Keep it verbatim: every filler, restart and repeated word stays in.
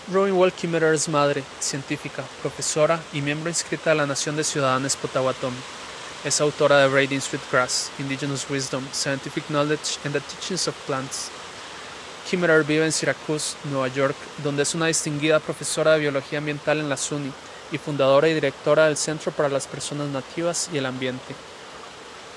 Robin Wall Kimmerer es madre, científica, profesora y miembro inscrita de la Nación de Ciudadanos Potawatomi. Es autora de Braiding Sweetgrass, Indigenous Wisdom, Scientific Knowledge and the Teachings of Plants. Kimmerer vive en Syracuse, Nueva York, donde es una distinguida profesora de biología ambiental en la SUNY y fundadora y directora del Centro para las Personas Nativas y el Ambiente.